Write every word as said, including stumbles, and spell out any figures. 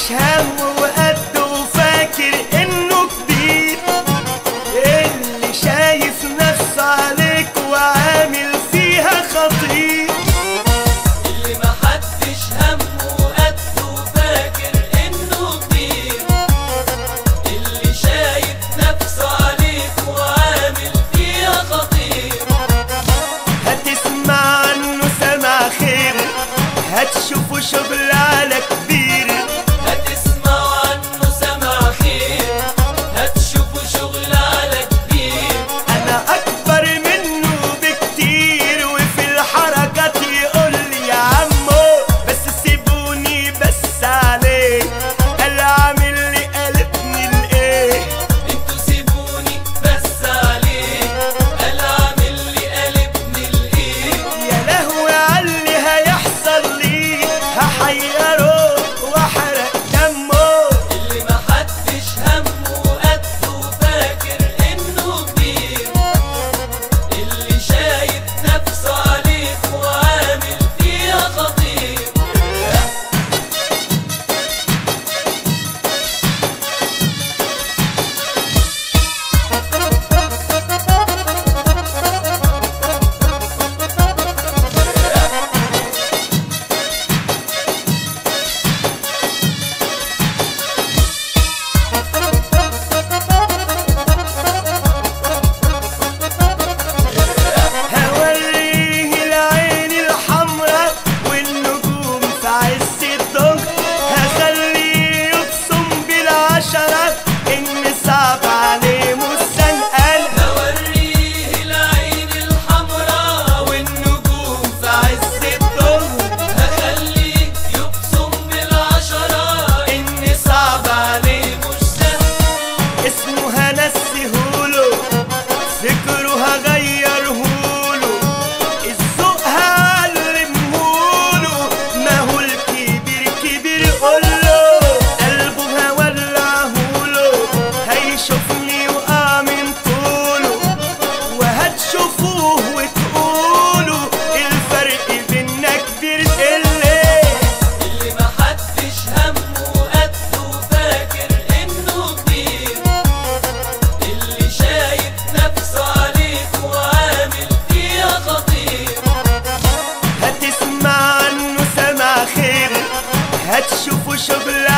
هم وقد وفاكر انه كبير، اللي شايف نفسه عليك وعامل فيها خطير، اللي محدش همه وقد وفاكر انه كبير، اللي شايف نفسه عليك وعامل فيها خطير. هتسمع عنه سمع خير، هتشوفه شغل على كبير، هتسمعوا عنه سمع خير، هتشوفوا شغل على كبير. انا اكبر منه بكتير، وفي الحركات يقول لي يا عمو بس سيبوني بس عليه، قال عامل لي قلبني الايه. انتوا سيبوني بس عليه، قال عامل لي قلبني الايه. يا لهوي عاللي هيحصل لي، هحيره واحرق دمه. اللي محدش همه وقد وفاكر انه كبير، اللي شايف نفسه عليك وعامل فيها خطير. هوريه العين الحمرا والنجوم في عز الظهر، هخليه يبصم بالعشرة ان صعب عليه مستنقل. هوريه العين الحمراء والنجوم في عز الظهر، هخليه يبصم بالعشرة ان صعب عليه مش سهل. اسمه هنسهوله، فكره هغيرهوله، الذوق هعلمهوله، ما هو الكبير كبير قوله، قلبه هولعهوله، هيشوفني وقع من طوله، وهتشوفوه وتقولوا الفرق بينا كبير اللي. اللي محدش همه وقد وفاكر انه كبير، اللي شايف نفسه عليك وعامل فيها خطير. هتسمع عنه سمع خير، هتشوفه شغل